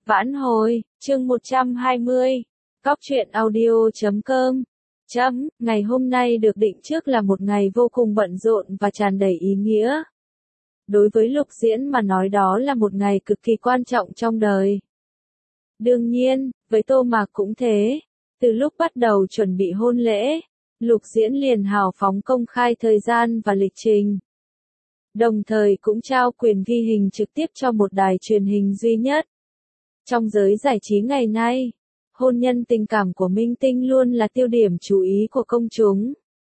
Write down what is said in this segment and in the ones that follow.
Vãn hồi, chương 120. Góc truyện audio.com. Ngày hôm nay được định trước là một ngày vô cùng bận rộn và tràn đầy ý nghĩa. Đối với Lục Diễn mà nói đó là một ngày cực kỳ quan trọng trong đời. Đương nhiên, với Tô Mạc cũng thế. Từ lúc bắt đầu chuẩn bị hôn lễ, Lục Diễn liền hào phóng công khai thời gian và lịch trình. Đồng thời cũng trao quyền ghi hình trực tiếp cho một đài truyền hình duy nhất. Trong giới giải trí ngày nay, hôn nhân tình cảm của minh tinh luôn là tiêu điểm chú ý của công chúng.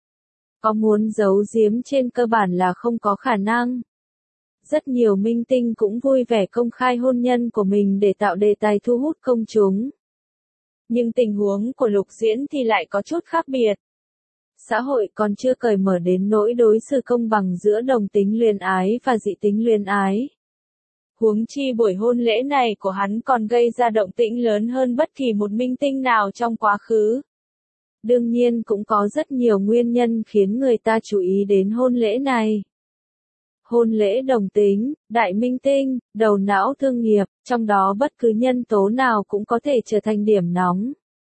Có muốn giấu giếm trên cơ bản là không có khả năng. Rất nhiều minh tinh cũng vui vẻ công khai hôn nhân của mình để tạo đề tài thu hút công chúng. Nhưng tình huống của Lục Diễn thì lại có chút khác biệt. Xã hội còn chưa cởi mở đến nỗi đối xử công bằng giữa đồng tính luyến ái và dị tính luyến ái. Huống chi buổi hôn lễ này của hắn còn gây ra động tĩnh lớn hơn bất kỳ một minh tinh nào trong quá khứ. Đương nhiên cũng có rất nhiều nguyên nhân khiến người ta chú ý đến hôn lễ này. Hôn lễ đồng tính, đại minh tinh, đầu não thương nghiệp, trong đó bất cứ nhân tố nào cũng có thể trở thành điểm nóng.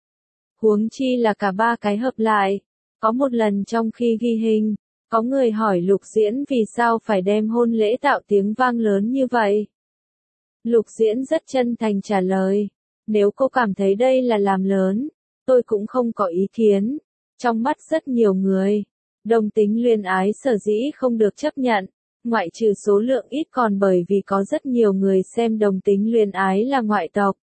Huống chi là cả ba cái hợp lại. Có một lần trong khi ghi hình, có người hỏi Lục Diễn vì sao phải đem hôn lễ tạo tiếng vang lớn như vậy. Lục Diễn rất chân thành trả lời, nếu cô cảm thấy đây là làm lớn, tôi cũng không có ý kiến. Trong mắt rất nhiều người, đồng tính luyến ái sở dĩ không được chấp nhận, ngoại trừ số lượng ít còn bởi vì có rất nhiều người xem đồng tính luyến ái là ngoại tộc.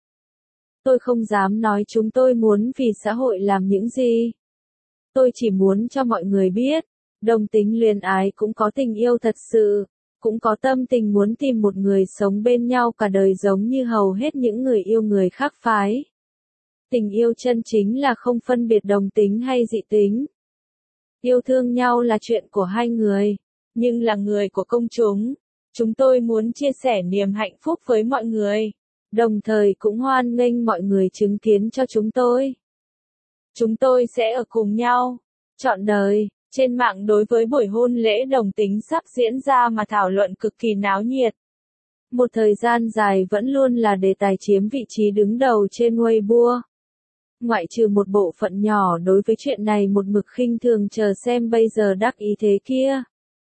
Tôi không dám nói chúng tôi muốn vì xã hội làm những gì. Tôi chỉ muốn cho mọi người biết, đồng tính luyến ái cũng có tình yêu thật sự, cũng có tâm tình muốn tìm một người sống bên nhau cả đời giống như hầu hết những người yêu người khác phái. Tình yêu chân chính là không phân biệt đồng tính hay dị tính. Yêu thương nhau là chuyện của hai người, nhưng là người của công chúng. Chúng tôi muốn chia sẻ niềm hạnh phúc với mọi người, đồng thời cũng hoan nghênh mọi người chứng kiến cho chúng tôi. Chúng tôi sẽ ở cùng nhau, trọn đời. Trên mạng đối với buổi hôn lễ đồng tính sắp diễn ra mà thảo luận cực kỳ náo nhiệt. Một thời gian dài vẫn luôn là đề tài chiếm vị trí đứng đầu trên Weibo. Ngoại trừ một bộ phận nhỏ đối với chuyện này một mực khinh thường chờ xem bây giờ đắc ý thế kia.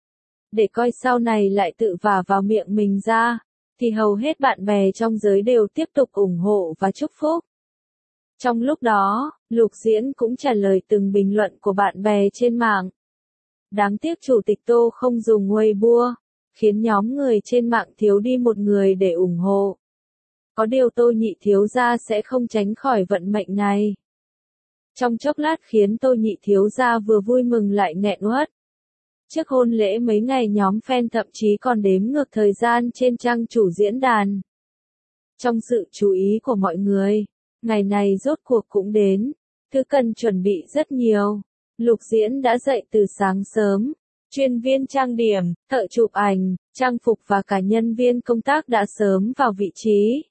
Để coi sau này lại tự vả vào miệng mình ra, thì hầu hết bạn bè trong giới đều tiếp tục ủng hộ và chúc phúc. Trong lúc đó, Lục Diễn cũng trả lời từng bình luận của bạn bè trên mạng. Đáng tiếc chủ tịch Tô không dùng Weibo, khiến nhóm người trên mạng thiếu đi một người để ủng hộ. Có điều Tô Nhị thiếu gia sẽ không tránh khỏi vận mệnh này. Trong chốc lát khiến Tô Nhị thiếu gia vừa vui mừng lại nghẹn uất. Trước hôn lễ mấy ngày nhóm fan thậm chí còn đếm ngược thời gian trên trang chủ diễn đàn. Trong sự chú ý của mọi người, ngày này rốt cuộc cũng đến, thứ cần chuẩn bị rất nhiều. Lục Diễn đã dậy từ sáng sớm, chuyên viên trang điểm, thợ chụp ảnh, trang phục và cả nhân viên công tác đã sớm vào vị trí.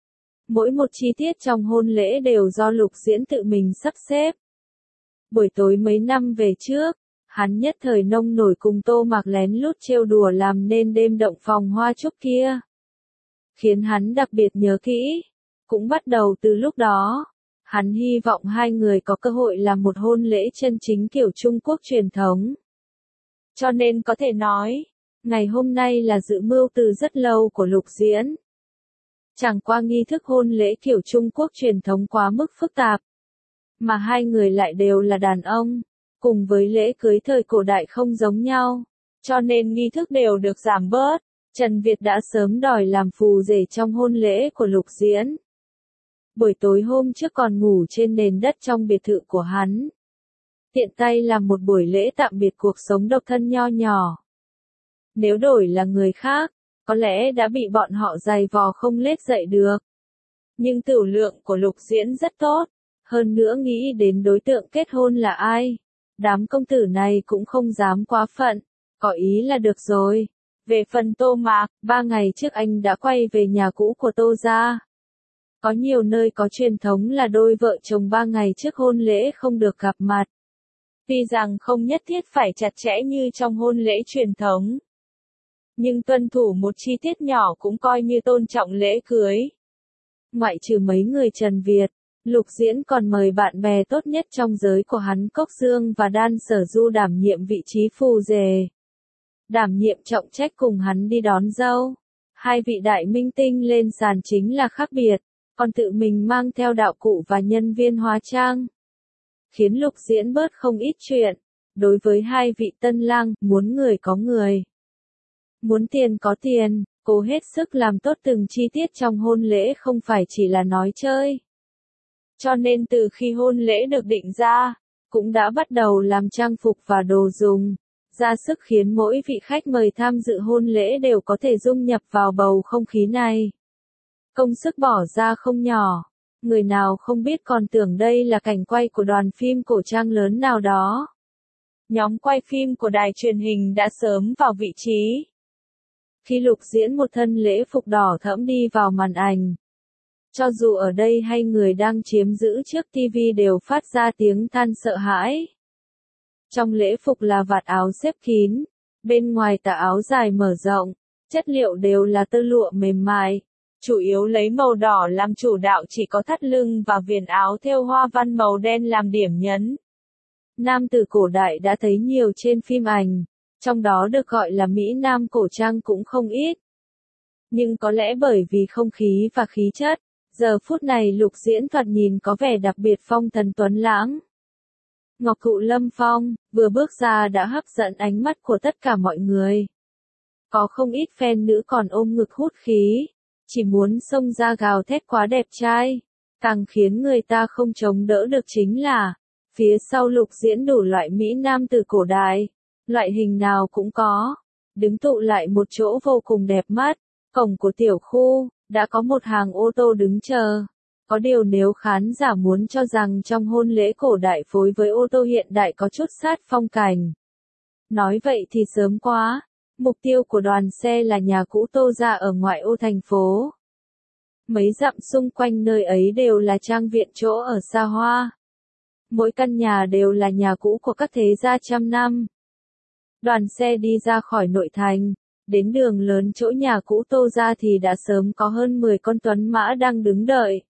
Mỗi một chi tiết trong hôn lễ đều do Lục Diễn tự mình sắp xếp. Buổi tối mấy năm về trước, hắn nhất thời nông nổi cùng Tô Mạc lén lút trêu đùa làm nên đêm động phòng hoa trúc kia. Khiến hắn đặc biệt nhớ kỹ. Cũng bắt đầu từ lúc đó, hắn hy vọng hai người có cơ hội làm một hôn lễ chân chính kiểu Trung Quốc truyền thống. Cho nên có thể nói, ngày hôm nay là dự mưu từ rất lâu của Lục Diễn. Chẳng qua nghi thức hôn lễ kiểu Trung Quốc truyền thống quá mức phức tạp, mà hai người lại đều là đàn ông, cùng với lễ cưới thời cổ đại không giống nhau, cho nên nghi thức đều được giảm bớt. Trần Việt đã sớm đòi làm phù rể trong hôn lễ của Lục Diễn. Buổi tối hôm trước còn ngủ trên nền đất trong biệt thự của hắn. Tiện tay làm một buổi lễ tạm biệt cuộc sống độc thân nho nhỏ. Nếu đổi là người khác, có lẽ đã bị bọn họ giày vò không lết dậy được. Nhưng tửu lượng của Lục Diễn rất tốt, hơn nữa nghĩ đến đối tượng kết hôn là ai. Đám công tử này cũng không dám quá phận, có ý là được rồi. Về phần Tô Mạc, 3 ngày trước anh đã quay về nhà cũ của Tô gia. Có nhiều nơi có truyền thống là đôi vợ chồng 3 ngày trước hôn lễ không được gặp mặt. Tuy rằng không nhất thiết phải chặt chẽ như trong hôn lễ truyền thống, nhưng tuân thủ một chi tiết nhỏ cũng coi như tôn trọng lễ cưới. Ngoại trừ mấy người Trần Việt, Lục Diễn còn mời bạn bè tốt nhất trong giới của hắn Cốc Dương và Đan Sở Du đảm nhiệm vị trí phù rể. Đảm nhiệm trọng trách cùng hắn đi đón dâu. Hai vị đại minh tinh lên sàn chính là khác biệt, còn tự mình mang theo đạo cụ và nhân viên hóa trang. Khiến Lục Diễn bớt không ít chuyện. Đối với hai vị tân lang, muốn người có người. Muốn tiền có tiền, cố hết sức làm tốt từng chi tiết trong hôn lễ không phải chỉ là nói chơi. Cho nên từ khi hôn lễ được định ra, cũng đã bắt đầu làm trang phục và đồ dùng, ra sức khiến mỗi vị khách mời tham dự hôn lễ đều có thể dung nhập vào bầu không khí này. Công sức bỏ ra không nhỏ, người nào không biết còn tưởng đây là cảnh quay của đoàn phim cổ trang lớn nào đó. Nhóm quay phim của đài truyền hình đã sớm vào vị trí. Khi Lục Diễn một thân lễ phục đỏ thẫm đi vào màn ảnh, cho dù ở đây hay người đang chiếm giữ trước TV đều phát ra tiếng than sợ hãi. Trong lễ phục là vạt áo xếp kín, bên ngoài tà áo dài mở rộng, chất liệu đều là tơ lụa mềm mại, chủ yếu lấy màu đỏ làm chủ đạo, chỉ có thắt lưng và viền áo thêu hoa văn màu đen làm điểm nhấn. Nam tử cổ đại đã thấy nhiều trên phim ảnh, trong đó được gọi là Mỹ Nam cổ trang cũng không ít. Nhưng có lẽ bởi vì không khí và khí chất, giờ phút này Lục Diễn thoạt nhìn có vẻ đặc biệt phong thần tuấn lãng. Ngọc Cụ Lâm Phong, vừa bước ra đã hấp dẫn ánh mắt của tất cả mọi người. Có không ít fan nữ còn ôm ngực hút khí, chỉ muốn xông ra gào thét quá đẹp trai. Càng khiến người ta không chống đỡ được chính là, phía sau Lục Diễn đủ loại Mỹ Nam từ cổ đại, loại hình nào cũng có, đứng tụ lại một chỗ vô cùng đẹp mắt. Cổng của tiểu khu, đã có một hàng ô tô đứng chờ. Có điều nếu khán giả muốn cho rằng trong hôn lễ cổ đại phối với ô tô hiện đại có chút sát phong cảnh. Nói vậy thì sớm quá, mục tiêu của đoàn xe là nhà cũ Tô Gia ở ngoại ô thành phố. Mấy dặm xung quanh nơi ấy đều là trang viện chỗ ở xa hoa. Mỗi căn nhà đều là nhà cũ của các thế gia trăm năm. Đoàn xe đi ra khỏi nội thành, đến đường lớn chỗ nhà cũ Tô Gia thì đã sớm có hơn 10 con tuấn mã đang đứng đợi.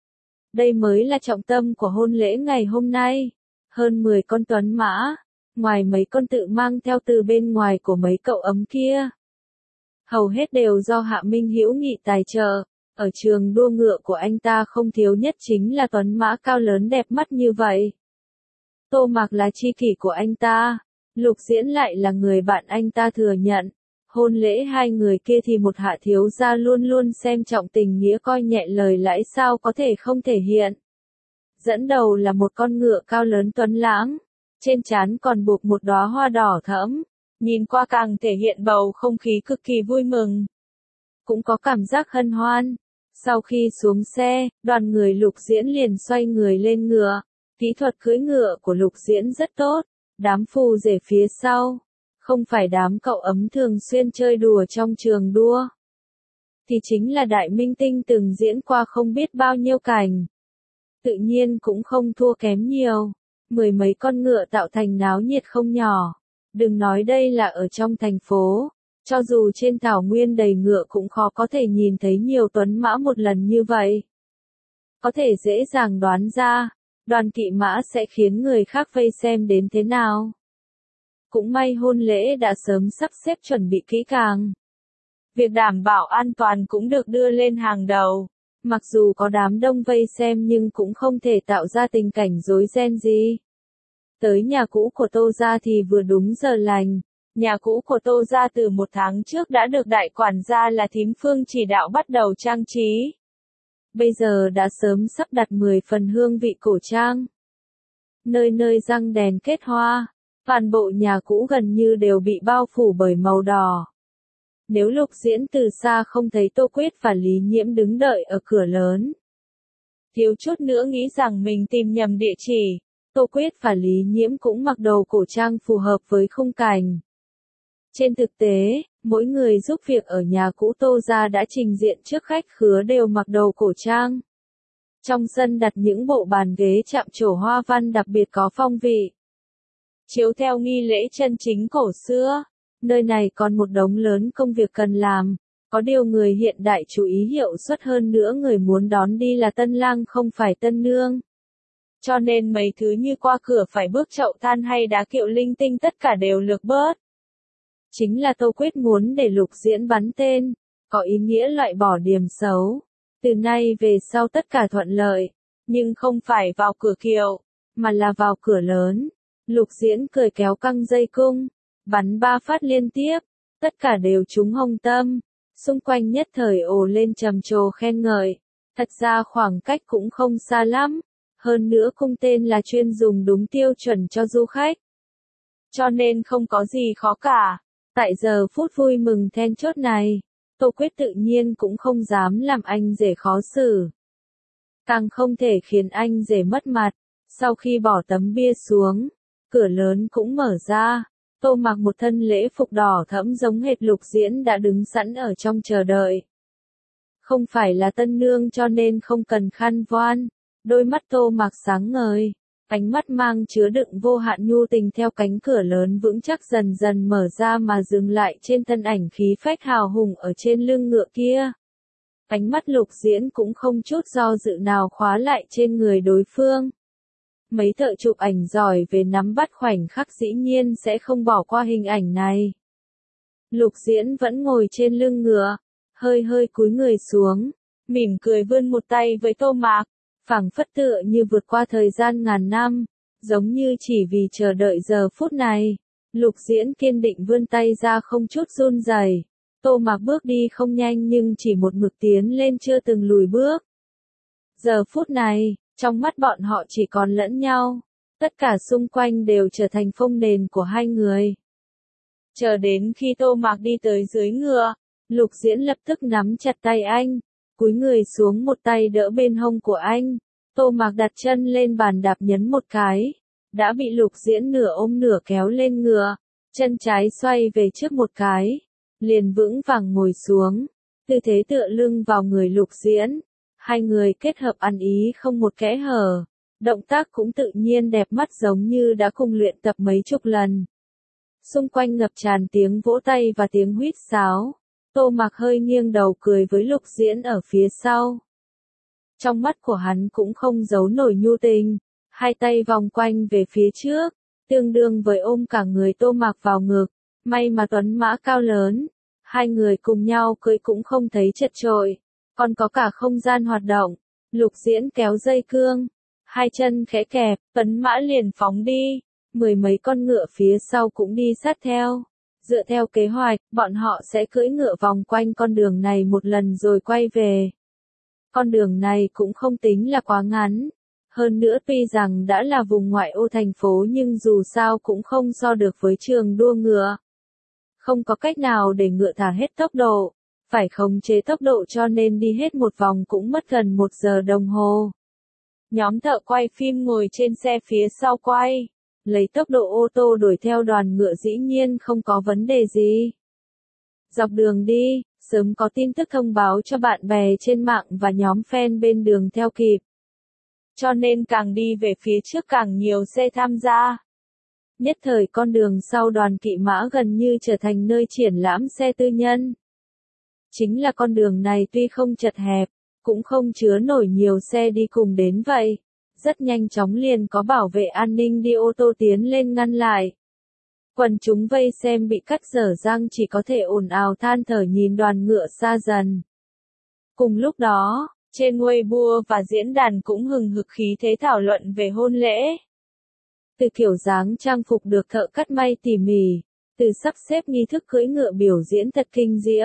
Đây mới là trọng tâm của hôn lễ ngày hôm nay. Hơn 10 con tuấn mã, ngoài mấy con tự mang theo từ bên ngoài của mấy cậu ấm kia. Hầu hết đều do Hạ Minh Hữu Nghị tài trợ. Ở trường đua ngựa của anh ta không thiếu nhất chính là tuấn mã cao lớn đẹp mắt như vậy. Tô Mạc là tri kỷ của anh ta, Lục Diễn lại là người bạn anh ta thừa nhận. Hôn lễ hai người kia thì một hạ thiếu gia luôn luôn xem trọng tình nghĩa coi nhẹ lời lãi sao có thể không thể hiện. Dẫn đầu là một con ngựa cao lớn tuấn lãng, trên trán còn buộc một đóa hoa đỏ thẫm, nhìn qua càng thể hiện bầu không khí cực kỳ vui mừng. Cũng có cảm giác hân hoan. Sau khi xuống xe, đoàn người Lục Diễn liền xoay người lên ngựa. Kỹ thuật cưỡi ngựa của Lục Diễn rất tốt, đám phù rể phía sau. Không phải đám cậu ấm thường xuyên chơi đùa trong trường đua, thì chính là đại minh tinh từng diễn qua không biết bao nhiêu cảnh. Tự nhiên cũng không thua kém nhiều, 10 mấy con ngựa tạo thành náo nhiệt không nhỏ. Đừng nói đây là ở trong thành phố, cho dù trên thảo nguyên đầy ngựa cũng khó có thể nhìn thấy nhiều tuấn mã một lần như vậy. Có thể dễ dàng đoán ra, đoàn kỵ mã sẽ khiến người khác vây xem đến thế nào. Cũng may hôn lễ đã sớm sắp xếp chuẩn bị kỹ càng. Việc đảm bảo an toàn cũng được đưa lên hàng đầu. Mặc dù có đám đông vây xem nhưng cũng không thể tạo ra tình cảnh rối ren gì. Tới nhà cũ của Tô Gia thì vừa đúng giờ lành. Nhà cũ của Tô Gia từ 1 tháng trước đã được đại quản gia là Thím Phương chỉ đạo bắt đầu trang trí. Bây giờ đã sớm sắp đặt 10 phần hương vị cổ trang. Nơi nơi răng đèn kết hoa. Toàn bộ nhà cũ gần như đều bị bao phủ bởi màu đỏ. Nếu Lục Diễn từ xa không thấy Tô Quyết và Lý Nhiễm đứng đợi ở cửa lớn, thiếu chút nữa nghĩ rằng mình tìm nhầm địa chỉ. Tô Quyết và Lý Nhiễm cũng mặc đồ cổ trang phù hợp với khung cảnh. Trên thực tế, mỗi người giúp việc ở nhà cũ Tô Gia đã trình diện trước khách khứa đều mặc đồ cổ trang. Trong sân đặt những bộ bàn ghế chạm trổ hoa văn đặc biệt có phong vị. Chiếu theo nghi lễ chân chính cổ xưa, nơi này còn một đống lớn công việc cần làm, Có điều người hiện đại chú ý hiệu suất hơn nữa, người muốn đón đi là tân lang không phải tân nương. Cho nên mấy thứ như qua cửa phải bước chậu than hay đá kiệu linh tinh tất cả đều lược bớt. Chính là Tô Quyết muốn để Lục Diễn bắn tên, có ý nghĩa loại bỏ điểm xấu. Từ nay về sau tất cả thuận lợi, nhưng không phải vào cửa kiệu, mà là vào cửa lớn. Lục Diễn cười kéo căng dây cung, bắn 3 phát liên tiếp, tất cả đều trúng hông tâm. Xung quanh nhất thời ồ lên trầm trồ khen ngợi. Thật ra khoảng cách cũng không xa lắm. Hơn nữa cung tên là chuyên dùng đúng tiêu chuẩn cho du khách. Cho nên không có gì khó cả. Tại giờ phút vui mừng then chốt này, Tô Quyết tự nhiên cũng không dám làm anh rể khó xử. Càng không thể khiến anh rể mất mặt. Sau khi bỏ tấm bia xuống, cửa lớn cũng mở ra. Tô mặc một thân lễ phục đỏ thẫm giống hệt Lục Diễn đã đứng sẵn ở trong chờ đợi. Không phải là tân nương cho nên không cần khăn voan. Đôi mắt Tô mặc sáng ngời, ánh mắt mang chứa đựng vô hạn nhu tình theo cánh cửa lớn vững chắc dần dần mở ra mà dừng lại trên thân ảnh khí phách hào hùng ở trên lưng ngựa kia. Ánh mắt Lục Diễn cũng không chút do dự nào khóa lại trên người đối phương. Mấy thợ chụp ảnh giỏi về nắm bắt khoảnh khắc dĩ nhiên sẽ không bỏ qua hình ảnh này. Lục Diễn vẫn ngồi trên lưng ngựa, hơi hơi cúi người xuống, mỉm cười vươn một tay với Tô Mạc, phảng phất tựa như vượt qua thời gian ngàn năm, giống như chỉ vì chờ đợi giờ phút này. Lục Diễn kiên định vươn tay ra không chút run rẩy. Tô Mạc bước đi không nhanh nhưng chỉ một mực tiến lên chưa từng lùi bước. Giờ phút này, trong mắt bọn họ chỉ còn lẫn nhau, tất cả xung quanh đều trở thành phông nền của hai người. Chờ đến khi Tô Mạc đi tới dưới ngựa, Lục Diễn lập tức nắm chặt tay anh, cúi người xuống một tay đỡ bên hông của anh. Tô Mạc đặt chân lên bàn đạp nhấn một cái, đã bị Lục Diễn nửa ôm nửa kéo lên ngựa, chân trái xoay về trước một cái, liền vững vàng ngồi xuống, tư thế tựa lưng vào người Lục Diễn. Hai người kết hợp ăn ý không một kẽ hở, động tác cũng tự nhiên đẹp mắt giống như đã cùng luyện tập mấy chục lần. Xung quanh ngập tràn tiếng vỗ tay và tiếng huýt sáo. Tô Mạc hơi nghiêng đầu cười với Lục Diễn ở phía sau. Trong mắt của hắn cũng không giấu nổi nhu tình, hai tay vòng quanh về phía trước, tương đương với ôm cả người Tô Mạc vào ngực. May mà tuấn mã cao lớn, hai người cùng nhau cưỡi cũng không thấy chật chội, còn có cả không gian hoạt động. Lục Diễn kéo dây cương, hai chân khẽ kẹp, tuấn mã liền phóng đi, mười mấy con ngựa phía sau cũng đi sát theo. Dựa theo kế hoạch, bọn họ sẽ cưỡi ngựa vòng quanh con đường này một lần rồi quay về. Con đường này cũng không tính là quá ngắn. Hơn nữa tuy rằng đã là vùng ngoại ô thành phố nhưng dù sao cũng không so được với trường đua ngựa. Không có cách nào để ngựa thả hết tốc độ, phải khống chế tốc độ cho nên đi hết một vòng cũng mất gần 1 giờ đồng hồ. Nhóm thợ quay phim ngồi trên xe phía sau quay, lấy tốc độ ô tô đuổi theo đoàn ngựa dĩ nhiên không có vấn đề gì. Dọc đường đi, sớm có tin tức thông báo cho bạn bè trên mạng và nhóm fan bên đường theo kịp. Cho nên càng đi về phía trước càng nhiều xe tham gia. Nhất thời con đường sau đoàn kỵ mã gần như trở thành nơi triển lãm xe tư nhân. Chính là con đường này tuy không chật hẹp, cũng không chứa nổi nhiều xe đi cùng đến vậy. Rất nhanh chóng liền có bảo vệ an ninh đi ô tô tiến lên ngăn lại. Quần chúng vây xem bị cắt dở răng chỉ có thể ồn ào than thở nhìn đoàn ngựa xa dần. Cùng lúc đó, trên Weibo và diễn đàn cũng hừng hực khí thế thảo luận về hôn lễ. Từ kiểu dáng trang phục được thợ cắt may tỉ mỉ, từ sắp xếp nghi thức cưỡi ngựa biểu diễn thật kinh diễm.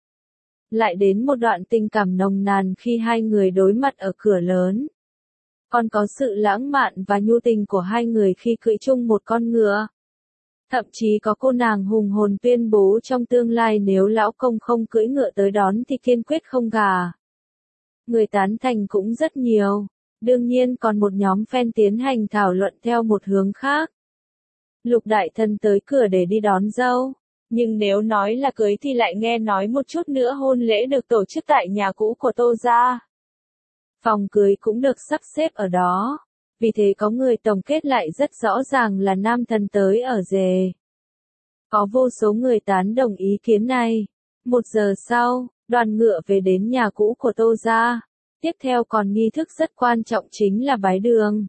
Lại đến một đoạn tình cảm nồng nàn khi hai người đối mặt ở cửa lớn. Còn có sự lãng mạn và nhu tình của hai người khi cưỡi chung một con ngựa. Thậm chí có cô nàng hùng hồn tuyên bố trong tương lai nếu lão công không cưỡi ngựa tới đón thì kiên quyết không gả. Người tán thành cũng rất nhiều. Đương nhiên còn một nhóm fan tiến hành thảo luận theo một hướng khác. Lục đại thần tới cửa để đi đón dâu. Nhưng nếu nói là cưới thì lại nghe nói một chút nữa hôn lễ được tổ chức tại nhà cũ của Tô gia. Phòng cưới cũng được sắp xếp ở đó. Vì thế có người tổng kết lại rất rõ ràng là nam thần tới ở rể. Có vô số người tán đồng ý kiến này. 1 giờ sau, đoàn ngựa về đến nhà cũ của Tô gia. Tiếp theo còn nghi thức rất quan trọng chính là bái đường.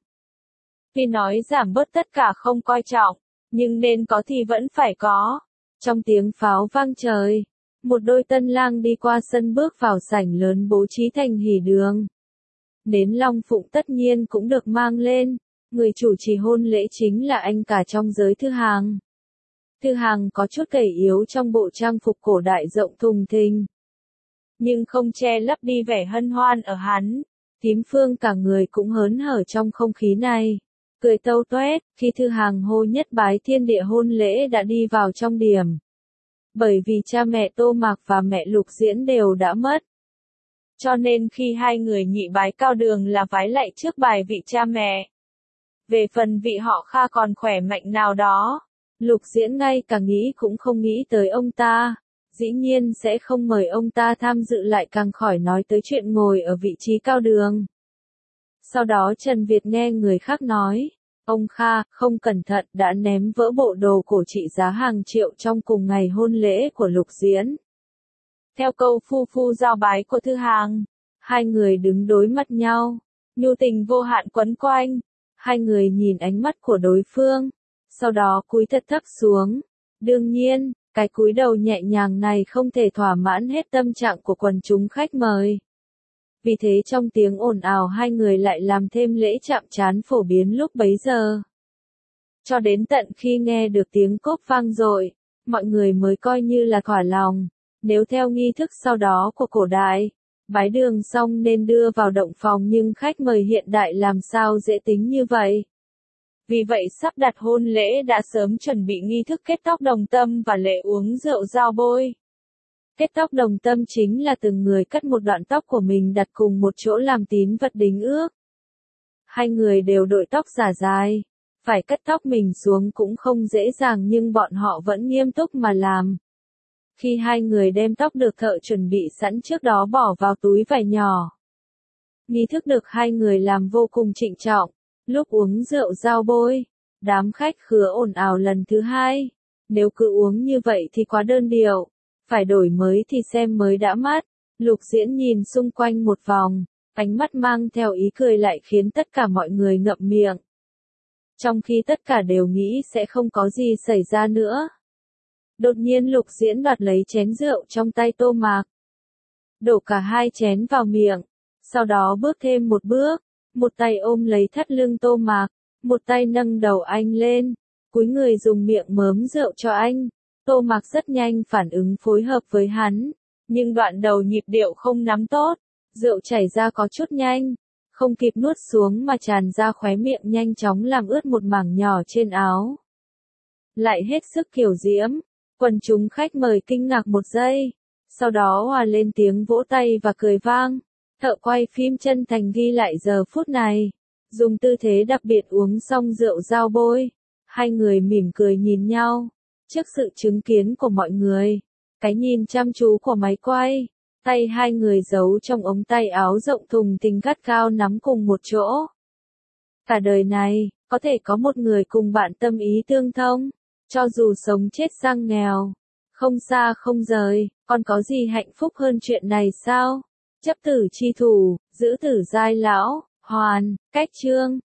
Tuy nói giảm bớt tất cả không coi trọng, nhưng nên có thì vẫn phải có. Trong tiếng pháo vang trời, một đôi tân lang đi qua sân bước vào sảnh lớn bố trí thành hỷ đường. Nến long phụng tất nhiên cũng được mang lên, người chủ trì hôn lễ chính là anh cả trong giới Thư Hàng. Thư Hàng có chút gầy yếu trong bộ trang phục cổ đại rộng thùng thình, nhưng không che lấp đi vẻ hân hoan ở hắn. Tím Phương cả người cũng hớn hở trong không khí này, cười tâu toét khi Thư Hàng hô nhất bái thiên địa hôn lễ đã đi vào trong điểm. Bởi vì cha mẹ Tô Mạc và mẹ Lục Diễn đều đã mất, cho nên khi hai người nhị bái cao đường là vái lạy trước bài vị cha mẹ. Về phần vị họ Kha còn khỏe mạnh nào đó, Lục Diễn ngay cả nghĩ cũng không nghĩ tới ông ta, dĩ nhiên sẽ không mời ông ta tham dự, lại càng khỏi nói tới chuyện ngồi ở vị trí cao đường. Sau đó Trần Việt nghe người khác nói, ông Kha, không cẩn thận đã ném vỡ bộ đồ cổ trị giá hàng triệu trong cùng ngày hôn lễ của Lục Diễn. Theo câu phu phu giao bái của Thư Hàng, hai người đứng đối mặt nhau, nhu tình vô hạn quấn quanh, hai người nhìn ánh mắt của đối phương, sau đó cúi thật thấp xuống. Đương nhiên, cái cúi đầu nhẹ nhàng này không thể thỏa mãn hết tâm trạng của quần chúng khách mời. Vì thế trong tiếng ồn ào hai người lại làm thêm lễ chạm trán phổ biến lúc bấy giờ. Cho đến tận khi nghe được tiếng cốp vang dội, mọi người mới coi như là thỏa lòng. Nếu theo nghi thức sau đó của cổ đại, bái đường xong nên đưa vào động phòng, nhưng khách mời hiện đại làm sao dễ tính như vậy. Vì vậy sắp đặt hôn lễ đã sớm chuẩn bị nghi thức kết tóc đồng tâm và lễ uống rượu giao bôi. Kết tóc đồng tâm chính là từng người cắt một đoạn tóc của mình đặt cùng một chỗ làm tín vật đính ước. Hai người đều đội tóc giả dài, phải cắt tóc mình xuống cũng không dễ dàng nhưng bọn họ vẫn nghiêm túc mà làm. Khi hai người đem tóc được thợ chuẩn bị sẵn trước đó bỏ vào túi vải nhỏ. Nghi thức được hai người làm vô cùng trịnh trọng. Lúc uống rượu giao bôi, đám khách khứa ồn ào lần thứ hai. Nếu cứ uống như vậy thì quá đơn điệu, phải đổi mới thì xem mới đã mắt. Lục Diễn nhìn xung quanh một vòng, ánh mắt mang theo ý cười lại khiến tất cả mọi người ngậm miệng. Trong khi tất cả đều nghĩ sẽ không có gì xảy ra nữa. Đột nhiên Lục Diễn đoạt lấy chén rượu trong tay Tô Mạc, đổ cả hai chén vào miệng, sau đó bước thêm một bước, một tay ôm lấy thắt lưng Tô Mạc, một tay nâng đầu anh lên, cúi người dùng miệng mớm rượu cho anh. Tô Mạc rất nhanh phản ứng phối hợp với hắn, nhưng đoạn đầu nhịp điệu không nắm tốt, rượu chảy ra có chút nhanh, không kịp nuốt xuống mà tràn ra khóe miệng nhanh chóng làm ướt một mảng nhỏ trên áo. Lại hết sức kiểu diễm. Quần chúng khách mời kinh ngạc một giây, sau đó hòa lên tiếng vỗ tay và cười vang. Thợ quay phim chân thành ghi lại giờ phút này, dùng tư thế đặc biệt uống xong rượu giao bôi. Hai người mỉm cười nhìn nhau, trước sự chứng kiến của mọi người, cái nhìn chăm chú của máy quay, tay hai người giấu trong ống tay áo rộng thùng thình gắt gao nắm cùng một chỗ. Cả đời này, có thể có một người cùng bạn tâm ý tương thông. Cho dù sống chết sang nghèo, không xa không rời, còn có gì hạnh phúc hơn chuyện này sao? Chấp tử chi thủ, giữ tử giai lão, hoàn, cách chương.